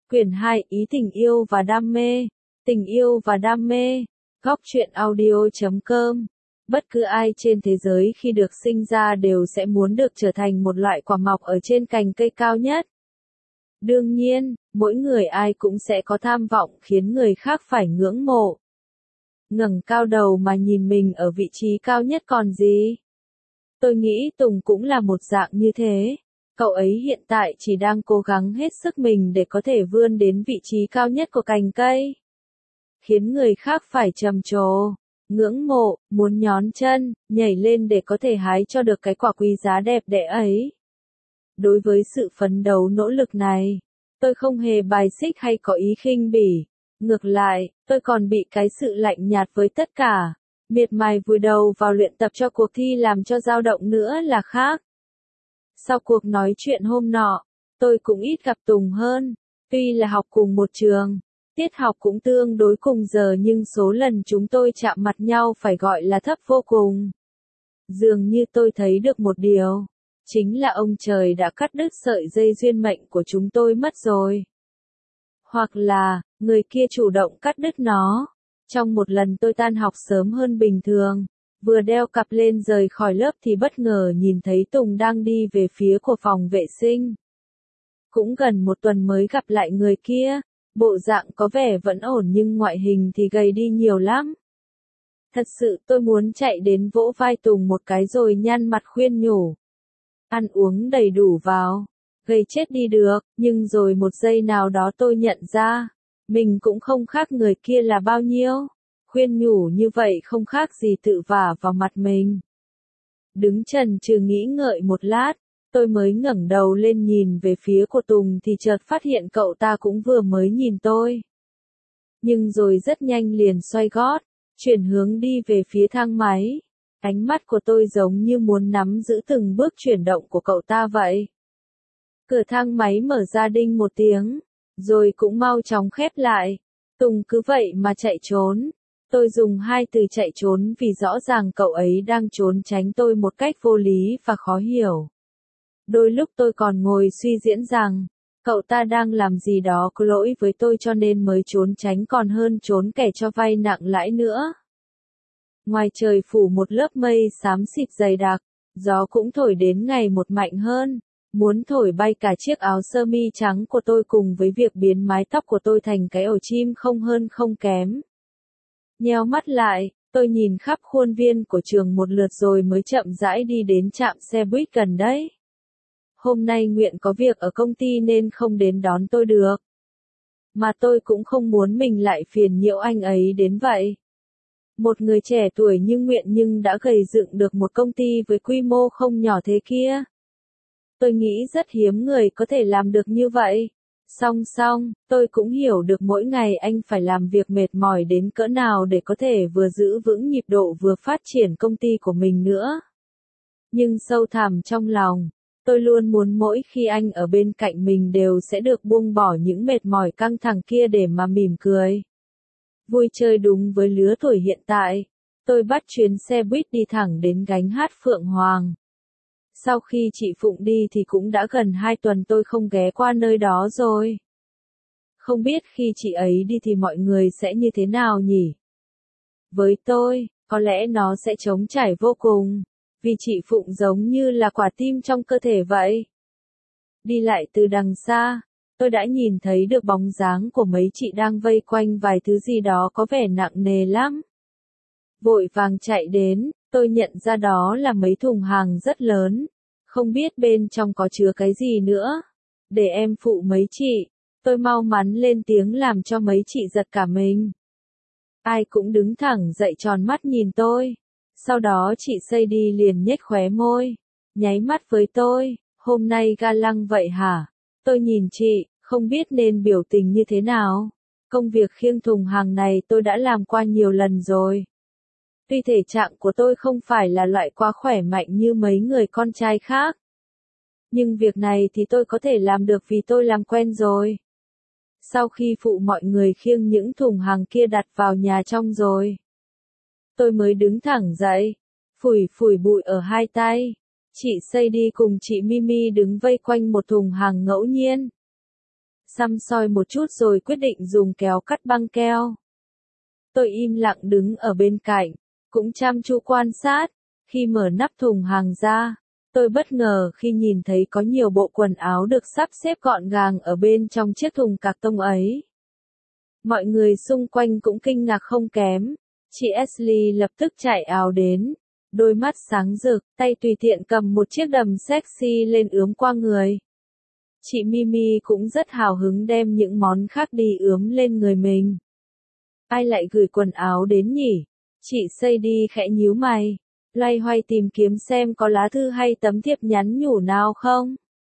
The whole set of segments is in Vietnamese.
Quyển 2 Ý tình yêu và đam mê. Tình yêu và đam mê. Góc truyện audio.com. Bất cứ ai trên thế giới khi được sinh ra đều sẽ muốn được trở thành một loại quả mọc ở trên cành cây cao nhất. Đương nhiên, mỗi người ai cũng sẽ có tham vọng khiến người khác phải ngưỡng mộ. Ngẩng cao đầu mà nhìn mình ở vị trí cao nhất còn gì. Tôi nghĩ Tùng cũng là một dạng như thế. Cậu ấy hiện tại chỉ đang cố gắng hết sức mình để có thể vươn đến vị trí cao nhất của cành cây. Khiến người khác phải trầm trồ, ngưỡng mộ, muốn nhón chân, nhảy lên để có thể hái cho được cái quả quý giá đẹp đẽ ấy. Đối với sự phấn đấu nỗ lực này, tôi không hề bài xích hay có ý khinh bỉ. Ngược lại, tôi còn bị cái sự lạnh nhạt với tất cả, miệt mài vùi đầu vào luyện tập cho cuộc thi làm cho dao động nữa là khác. Sau cuộc nói chuyện hôm nọ, tôi cũng ít gặp Tùng hơn, tuy là học cùng một trường, tiết học cũng tương đối cùng giờ nhưng số lần chúng tôi chạm mặt nhau phải gọi là thấp vô cùng. Dường như tôi thấy được một điều, chính là ông trời đã cắt đứt sợi dây duyên mệnh của chúng tôi mất rồi. Hoặc là, người kia chủ động cắt đứt nó. Trong một lần tôi tan học sớm hơn bình thường, vừa đeo cặp lên rời khỏi lớp thì bất ngờ nhìn thấy Tùng đang đi về phía của phòng vệ sinh. Cũng gần một tuần mới gặp lại người kia, bộ dạng có vẻ vẫn ổn nhưng ngoại hình thì gầy đi nhiều lắm. Thật sự tôi muốn chạy đến vỗ vai Tùng một cái rồi nhăn mặt khuyên nhủ. Ăn uống đầy đủ vào, gầy chết đi được, nhưng rồi một giây nào đó tôi nhận ra, mình cũng không khác người kia là bao nhiêu. Khuyên nhủ như vậy không khác gì tự vả vào mặt mình. Đứng chần chừ nghĩ ngợi một lát, tôi mới ngẩng đầu lên nhìn về phía của Tùng thì chợt phát hiện cậu ta cũng vừa mới nhìn tôi. Nhưng rồi rất nhanh liền xoay gót, chuyển hướng đi về phía thang máy. Ánh mắt của tôi giống như muốn nắm giữ từng bước chuyển động của cậu ta vậy. Cửa thang máy mở ra đinh một tiếng, rồi cũng mau chóng khép lại. Tùng cứ vậy mà chạy trốn. Tôi dùng hai từ chạy trốn vì rõ ràng cậu ấy đang trốn tránh tôi một cách vô lý và khó hiểu. Đôi lúc tôi còn ngồi suy diễn rằng, cậu ta đang làm gì đó có lỗi với tôi cho nên mới trốn tránh còn hơn trốn kẻ cho vay nặng lãi nữa. Ngoài trời phủ một lớp mây xám xịt dày đặc, gió cũng thổi đến ngày một mạnh hơn, muốn thổi bay cả chiếc áo sơ mi trắng của tôi cùng với việc biến mái tóc của tôi thành cái ổ chim không hơn không kém. Nheo mắt lại, tôi nhìn khắp khuôn viên của trường một lượt rồi mới chậm rãi đi đến trạm xe buýt gần đấy. Hôm nay Nguyện có việc ở công ty nên không đến đón tôi được. Mà tôi cũng không muốn mình lại phiền nhiễu anh ấy đến vậy. Một người trẻ tuổi như Nguyện nhưng đã gầy dựng được một công ty với quy mô không nhỏ thế kia. Tôi nghĩ rất hiếm người có thể làm được như vậy. Song song, tôi cũng hiểu được mỗi ngày anh phải làm việc mệt mỏi đến cỡ nào để có thể vừa giữ vững nhịp độ vừa phát triển công ty của mình nữa. Nhưng sâu thẳm trong lòng, tôi luôn muốn mỗi khi anh ở bên cạnh mình đều sẽ được buông bỏ những mệt mỏi căng thẳng kia để mà mỉm cười. Vui chơi đúng với lứa tuổi hiện tại, tôi bắt chuyến xe buýt đi thẳng đến Gánh Hát Phượng Hoàng. Sau khi chị Phụng đi thì cũng đã gần 2 tuần tôi không ghé qua nơi đó rồi. Không biết khi chị ấy đi thì mọi người sẽ như thế nào nhỉ? Với tôi, có lẽ nó sẽ trống trải vô cùng, vì chị Phụng giống như là quả tim trong cơ thể vậy. Đi lại từ đằng xa, tôi đã nhìn thấy được bóng dáng của mấy chị đang vây quanh vài thứ gì đó có vẻ nặng nề lắm. Vội vàng chạy đến, tôi nhận ra đó là mấy thùng hàng rất lớn, không biết bên trong có chứa cái gì nữa. Để em phụ mấy chị, tôi mau mắn lên tiếng làm cho mấy chị giật cả mình. Ai cũng đứng thẳng dậy tròn mắt nhìn tôi. Sau đó chị Sadie liền nhếch khóe môi, nháy mắt với tôi, hôm nay ga lăng vậy hả? Tôi nhìn chị, không biết nên biểu tình như thế nào. Công việc khiêng thùng hàng này tôi đã làm qua nhiều lần rồi. Tuy thể trạng của tôi không phải là loại quá khỏe mạnh như mấy người con trai khác. Nhưng việc này thì tôi có thể làm được vì tôi làm quen rồi. Sau khi phụ mọi người khiêng những thùng hàng kia đặt vào nhà trong rồi, tôi mới đứng thẳng dậy, phủi phủi bụi ở hai tay. Chị Sadie cùng chị Mimi đứng vây quanh một thùng hàng ngẫu nhiên. Săm soi một chút rồi quyết định dùng kéo cắt băng keo. Tôi im lặng đứng ở bên cạnh, cũng chăm chú quan sát. Khi mở nắp thùng hàng ra, tôi bất ngờ khi nhìn thấy có nhiều bộ quần áo được sắp xếp gọn gàng ở bên trong chiếc thùng cạc tông ấy. Mọi người xung quanh cũng kinh ngạc không kém. Chị Ashley lập tức chạy ào đến, đôi mắt sáng rực, tay tùy tiện cầm một chiếc đầm sexy lên ướm qua người. Chị Mimi cũng rất hào hứng đem những món khác đi ướm lên người mình. Ai lại gửi quần áo đến nhỉ? Chị Sadie khẽ nhíu mày, loay hoay tìm kiếm xem có lá thư hay tấm thiệp nhắn nhủ nào không.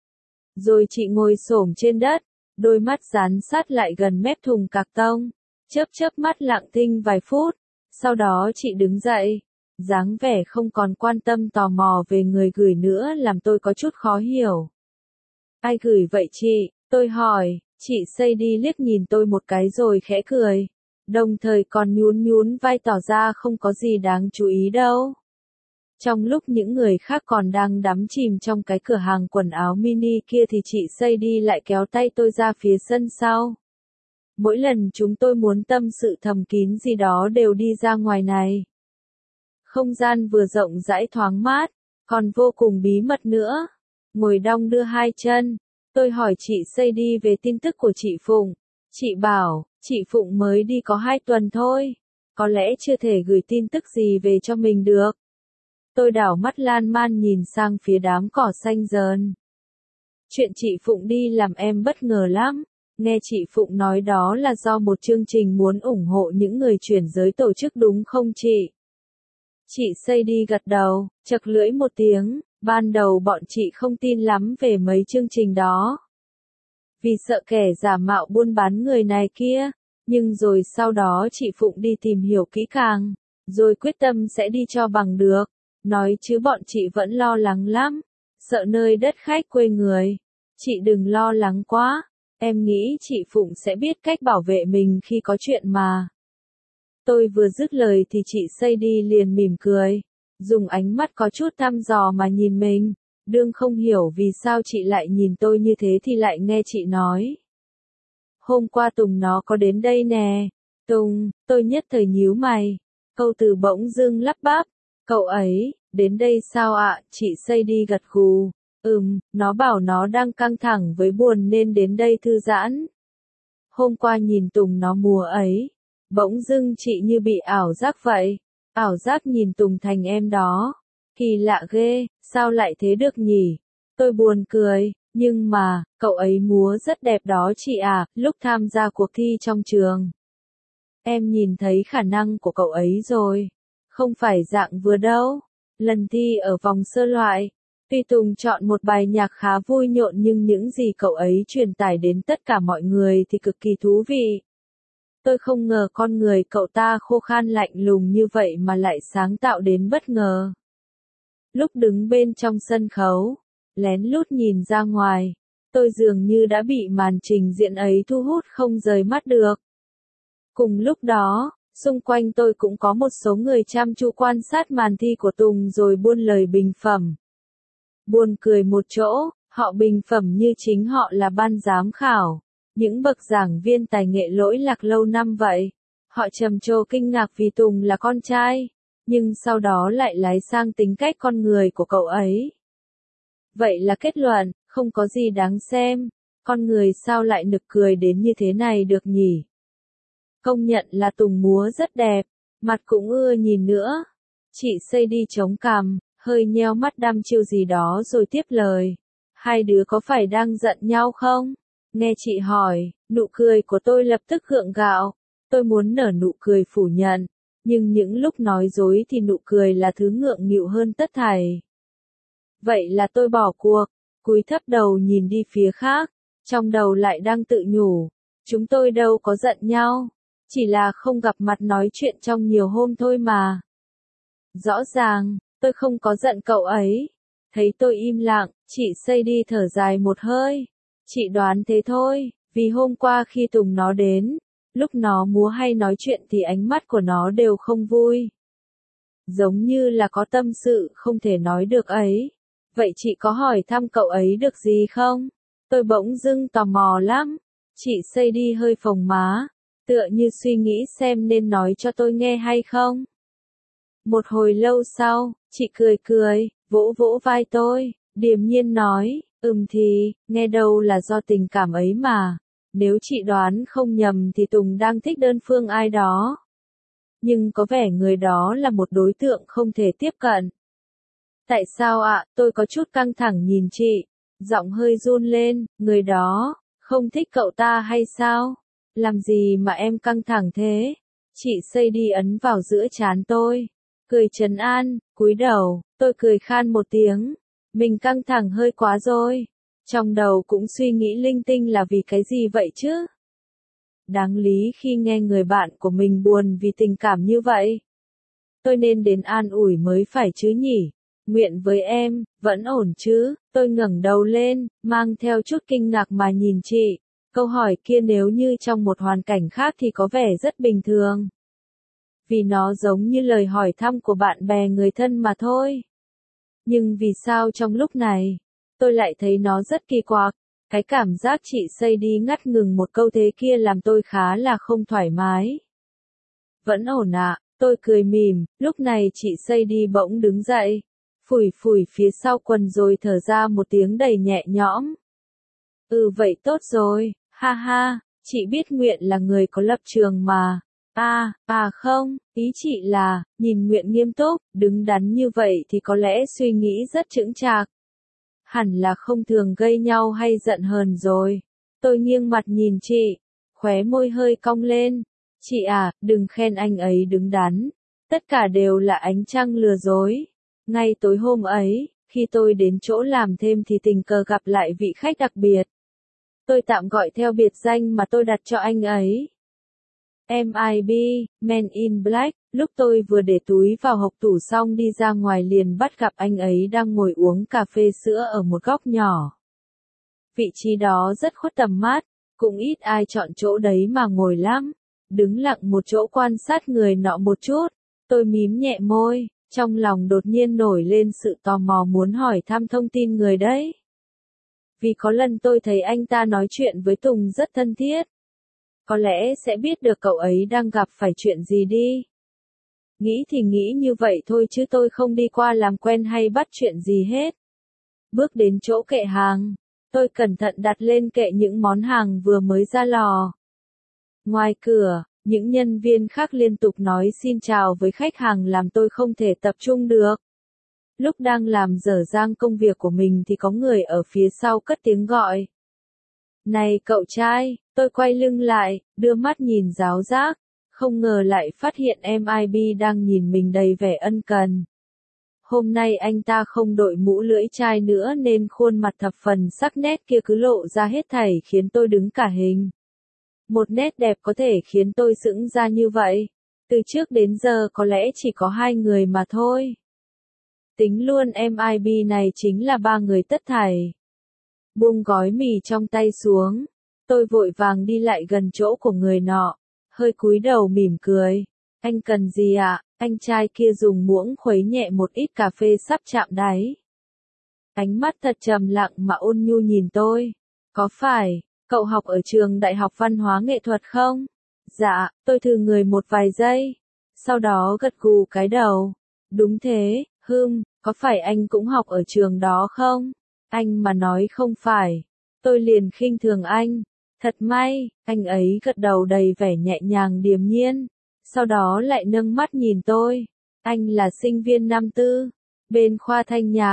Rồi chị ngồi xổm trên đất, đôi mắt dán sát lại gần mép thùng cạc tông, chớp mắt lặng thinh vài phút. Sau đó chị đứng dậy, dáng vẻ không còn quan tâm tò mò về người gửi nữa làm tôi có chút khó hiểu. Ai gửi vậy chị? Tôi hỏi. Chị Sadie liếc nhìn tôi một cái rồi khẽ cười, đồng thời còn nhún vai tỏ ra không có gì đáng chú ý đâu. Trong lúc những người khác còn đang đắm chìm trong cái cửa hàng quần áo mini kia thì chị Sadie lại kéo tay tôi ra phía sân sau. Mỗi lần chúng tôi muốn tâm sự thầm kín gì đó đều đi ra ngoài này. Không gian vừa rộng rãi thoáng mát, còn vô cùng bí mật nữa. Ngồi đong đưa hai chân, tôi hỏi chị Sadie về tin tức của chị Phụng. Chị bảo, chị Phụng mới đi có 2 tuần thôi, có lẽ chưa thể gửi tin tức gì về cho mình được. Tôi đảo mắt lan man nhìn sang phía đám cỏ xanh dờn. Chuyện chị Phụng đi làm em bất ngờ lắm. Nghe chị Phụng nói đó là do một chương trình muốn ủng hộ những người chuyển giới tổ chức đúng không chị? Chị Sadie gật đầu, chật lưỡi một tiếng, ban đầu bọn chị không tin lắm về mấy chương trình đó. Vì sợ kẻ giả mạo buôn bán người này kia, nhưng rồi sau đó chị Phụng đi tìm hiểu kỹ càng, rồi quyết tâm sẽ đi cho bằng được. Nói chứ bọn chị vẫn lo lắng lắm, sợ nơi đất khách quê người. Chị đừng lo lắng quá. Em nghĩ chị Phụng sẽ biết cách bảo vệ mình khi có chuyện mà. Tôi vừa dứt lời thì chị Sadie liền mỉm cười, dùng ánh mắt có chút thăm dò mà nhìn mình. Đương không hiểu vì sao chị lại nhìn tôi như thế thì lại nghe chị nói. Hôm qua Tùng nó có đến đây nè. Tùng, tôi nhất thời nhíu mày. Câu từ bỗng dưng lắp bắp. Cậu ấy, đến đây sao ạ? Chị Sadie gật gù. Nó bảo nó đang căng thẳng với buồn nên đến đây thư giãn. Hôm qua nhìn Tùng nó múa ấy, bỗng dưng chị như bị ảo giác vậy. Ảo giác nhìn Tùng thành em đó. Kỳ lạ ghê, sao lại thế được nhỉ? Tôi buồn cười, nhưng mà, cậu ấy múa rất đẹp đó chị à, lúc tham gia cuộc thi trong trường. Em nhìn thấy khả năng của cậu ấy rồi. Không phải dạng vừa đâu. Lần thi ở vòng sơ loại, tuy Tùng chọn một bài nhạc khá vui nhộn nhưng những gì cậu ấy truyền tải đến tất cả mọi người thì cực kỳ thú vị. Tôi không ngờ con người cậu ta khô khan lạnh lùng như vậy mà lại sáng tạo đến bất ngờ. Lúc đứng bên trong sân khấu, lén lút nhìn ra ngoài, tôi dường như đã bị màn trình diễn ấy thu hút không rời mắt được. Cùng lúc đó, xung quanh tôi cũng có một số người chăm chú quan sát màn thi của Tùng rồi buôn lời bình phẩm. Buồn cười một chỗ, họ bình phẩm như chính họ là ban giám khảo, những bậc giảng viên tài nghệ lỗi lạc lâu năm vậy. Họ trầm trồ kinh ngạc vì Tùng là con trai, nhưng sau đó lại lái sang tính cách con người của cậu ấy. Vậy là kết luận, không có gì đáng xem, con người sao lại nực cười đến như thế này được nhỉ? Công nhận là Tùng múa rất đẹp, mặt cũng ưa nhìn nữa. Chị Sadie chống cằm, hơi nheo mắt đăm chiêu gì đó rồi tiếp lời. Hai đứa có phải đang giận nhau không? Nghe chị hỏi, nụ cười của tôi lập tức gượng gạo. Tôi muốn nở nụ cười phủ nhận, nhưng những lúc nói dối thì nụ cười là thứ ngượng nghịu hơn tất thảy. Vậy là tôi bỏ cuộc, cúi thấp đầu nhìn đi phía khác, trong đầu lại đang tự nhủ. Chúng tôi đâu có giận nhau, chỉ là không gặp mặt nói chuyện trong nhiều hôm thôi mà. Rõ ràng, tôi không có giận cậu ấy. Thấy tôi im lặng, chị Sadie thở dài một hơi. Chị đoán thế thôi, vì hôm qua khi Tùng nó đến, lúc nó múa hay nói chuyện thì ánh mắt của nó đều không vui. Giống như là có tâm sự không thể nói được ấy. Vậy chị có hỏi thăm cậu ấy được gì không? Tôi bỗng dưng tò mò lắm. Chị Sadie hơi phồng má, tựa như suy nghĩ xem nên nói cho tôi nghe hay không. Một hồi lâu sau, chị cười cười, vỗ vỗ vai tôi, điềm nhiên nói, thì, nghe đâu là do tình cảm ấy mà. Nếu chị đoán không nhầm thì Tùng đang thích đơn phương ai đó. Nhưng có vẻ người đó là một đối tượng không thể tiếp cận. Tại sao ạ? Tôi có chút căng thẳng nhìn chị, giọng hơi run lên, người đó, không thích cậu ta hay sao? Làm gì mà em căng thẳng thế? Chị Sadie ấn vào giữa trán tôi, cười trấn an, cúi đầu, tôi cười khan một tiếng. Mình căng thẳng hơi quá rồi. Trong đầu cũng suy nghĩ linh tinh là vì cái gì vậy chứ? Đáng lý khi nghe người bạn của mình buồn vì tình cảm như vậy. Tôi nên đến an ủi mới phải chứ nhỉ? Nguyện với em, vẫn ổn chứ? Tôi ngẩng đầu lên, mang theo chút kinh ngạc mà nhìn chị. Câu hỏi kia nếu như trong một hoàn cảnh khác thì có vẻ rất bình thường. Vì nó giống như lời hỏi thăm của bạn bè người thân mà thôi. Nhưng vì sao trong lúc này, tôi lại thấy nó rất kỳ quặc. Cái cảm giác chị Sadie ngắt ngừng một câu thế kia làm tôi khá là không thoải mái. Vẫn ổn ạ, tôi cười mỉm, lúc này chị Sadie bỗng đứng dậy, phủi phủi phía sau quần rồi thở ra một tiếng đầy nhẹ nhõm. Vậy tốt rồi, ha ha, chị biết Nguyện là người có lập trường mà. Không, ý chị là, nhìn Nguyện nghiêm túc, đứng đắn như vậy thì có lẽ suy nghĩ rất chững chạc. Hẳn là không thường gây nhau hay giận hờn rồi. Tôi nghiêng mặt nhìn chị, khóe môi hơi cong lên. Chị à, đừng khen anh ấy đứng đắn. Tất cả đều là ánh trăng lừa dối. Ngay tối hôm ấy, khi tôi đến chỗ làm thêm thì tình cờ gặp lại vị khách đặc biệt. Tôi tạm gọi theo biệt danh mà tôi đặt cho anh ấy. MIB, Men in Black, lúc tôi vừa để túi vào hộc tủ xong đi ra ngoài liền bắt gặp anh ấy đang ngồi uống cà phê sữa ở một góc nhỏ. Vị trí đó rất khuất tầm mắt, cũng ít ai chọn chỗ đấy mà ngồi lắm. Đứng lặng một chỗ quan sát người nọ một chút, tôi mím nhẹ môi, trong lòng đột nhiên nổi lên sự tò mò muốn hỏi thăm thông tin người đấy. Vì có lần tôi thấy anh ta nói chuyện với Tùng rất thân thiết. Có lẽ sẽ biết được cậu ấy đang gặp phải chuyện gì đi. Nghĩ thì nghĩ như vậy thôi chứ tôi không đi qua làm quen hay bắt chuyện gì hết. Bước đến chỗ kệ hàng, tôi cẩn thận đặt lên kệ những món hàng vừa mới ra lò. Ngoài cửa, những nhân viên khác liên tục nói xin chào với khách hàng làm tôi không thể tập trung được. Lúc đang làm dở dang công việc của mình thì có người ở phía sau cất tiếng gọi. Này cậu trai, tôi quay lưng lại, đưa mắt nhìn giáo giác, không ngờ lại phát hiện MIB đang nhìn mình đầy vẻ ân cần. Hôm nay anh ta không đội mũ lưỡi chai nữa nên khuôn mặt thập phần sắc nét kia cứ lộ ra hết thảy khiến tôi đứng cả hình. Một nét đẹp có thể khiến tôi sững ra như vậy. Từ trước đến giờ có lẽ chỉ có 2 người mà thôi. Tính luôn MIB này chính là 3 người tất thảy. Buông gói mì trong tay xuống. Tôi vội vàng đi lại gần chỗ của người nọ. Hơi cúi đầu mỉm cười. Anh cần gì ạ? Anh trai kia dùng muỗng khuấy nhẹ một ít cà phê sắp chạm đáy. Ánh mắt thật trầm lặng mà ôn nhu nhìn tôi. Có phải, cậu học ở trường Đại học Văn hóa Nghệ thuật không? Dạ, tôi thử người một vài giây. Sau đó gật gù cái đầu. Đúng thế, có phải anh cũng học ở trường đó không? Anh mà nói không phải. Tôi liền khinh thường anh. Thật may, anh ấy gật đầu đầy vẻ nhẹ nhàng điềm nhiên. Sau đó lại nâng mắt nhìn tôi. Anh là sinh viên năm tư. Bên khoa thanh nhạc,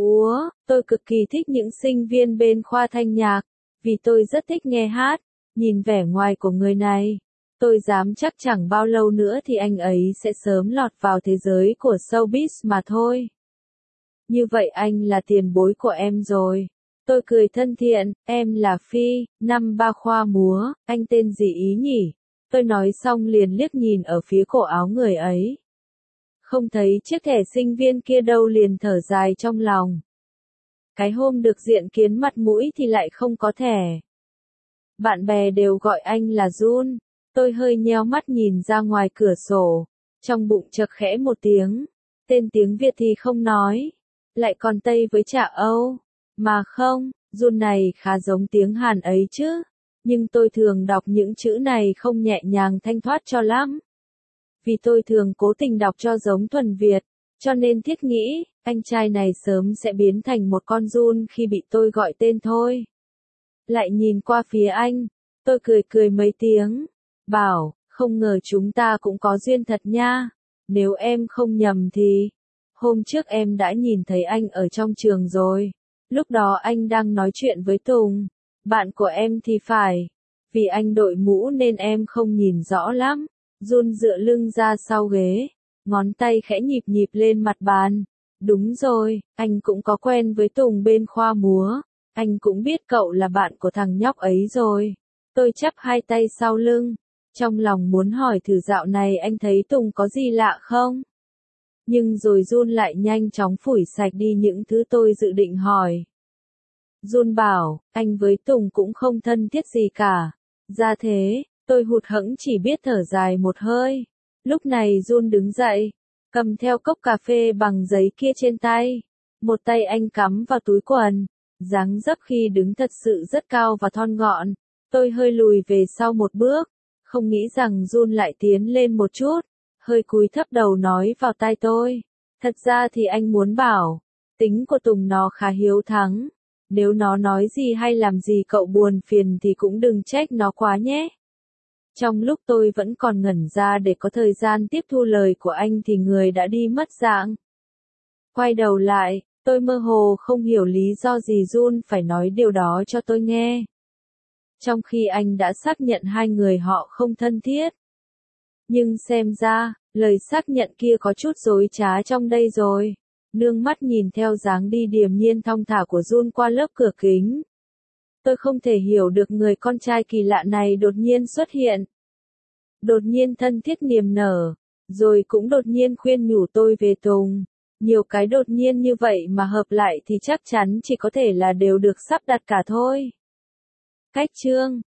tôi cực kỳ thích những sinh viên bên khoa thanh nhạc. Vì tôi rất thích nghe hát. Nhìn vẻ ngoài của người này. Tôi dám chắc chẳng bao lâu nữa thì anh ấy sẽ sớm lọt vào thế giới của showbiz mà thôi. Như vậy anh là tiền bối của em rồi. Tôi cười thân thiện, em là Phi, năm 3 khoa múa, anh tên gì ý nhỉ? Tôi nói xong liền liếc nhìn ở phía cổ áo người ấy. Không thấy chiếc thẻ sinh viên kia đâu liền thở dài trong lòng. Cái hôm được diện kiến mặt mũi thì lại không có thẻ. Bạn bè đều gọi anh là Jun. Tôi hơi nheo mắt nhìn ra ngoài cửa sổ. Trong bụng chợt khẽ một tiếng. Tên tiếng Việt thì không nói. Lại còn Tây với chả Âu. Mà không, Jun này khá giống tiếng Hàn ấy chứ. Nhưng tôi thường đọc những chữ này không nhẹ nhàng thanh thoát cho lắm. Vì tôi thường cố tình đọc cho giống thuần Việt, cho nên thiết nghĩ, anh trai này sớm sẽ biến thành một con giun khi bị tôi gọi tên thôi. Lại nhìn qua phía anh, tôi cười cười mấy tiếng, bảo, không ngờ chúng ta cũng có duyên thật nha. Nếu em không nhầm thì, hôm trước em đã nhìn thấy anh ở trong trường rồi. Lúc đó anh đang nói chuyện với Tùng, bạn của em thì phải. Vì anh đội mũ nên em không nhìn rõ lắm. Jun dựa lưng ra sau ghế, ngón tay khẽ nhịp nhịp lên mặt bàn. Đúng rồi, anh cũng có quen với Tùng bên khoa múa. Anh cũng biết cậu là bạn của thằng nhóc ấy rồi. Tôi chắp hai tay sau lưng, trong lòng muốn hỏi thử dạo này anh thấy Tùng có gì lạ không? Nhưng rồi Jun lại nhanh chóng phủi sạch đi những thứ tôi dự định hỏi. Jun bảo, anh với Tùng cũng không thân thiết gì cả. Ra thế, tôi hụt hẫng chỉ biết thở dài một hơi. Lúc này Jun đứng dậy, cầm theo cốc cà phê bằng giấy kia trên tay. Một tay anh cắm vào túi quần, dáng dấp khi đứng thật sự rất cao và thon gọn. Tôi hơi lùi về sau một bước, không nghĩ rằng Jun lại tiến lên một chút, hơi cúi thấp đầu nói vào tai tôi. Thật ra thì anh muốn bảo, tính của Tùng nó khá hiếu thắng. Nếu nó nói gì hay làm gì cậu buồn phiền thì cũng đừng trách nó quá nhé. Trong lúc tôi vẫn còn ngẩn ra để có thời gian tiếp thu lời của anh thì người đã đi mất dạng. Quay đầu lại, tôi mơ hồ không hiểu lý do gì Jun phải nói điều đó cho tôi nghe. Trong khi anh đã xác nhận hai người họ không thân thiết. Nhưng xem ra, lời xác nhận kia có chút dối trá trong đây rồi. Nương mắt nhìn theo dáng đi điềm nhiên thong thả của Jun qua lớp cửa kính. Tôi không thể hiểu được người con trai kỳ lạ này đột nhiên xuất hiện. Đột nhiên thân thiết niềm nở, rồi cũng đột nhiên khuyên nhủ tôi về Tùng. Nhiều cái đột nhiên như vậy mà hợp lại thì chắc chắn chỉ có thể là đều được sắp đặt cả thôi. Cách chương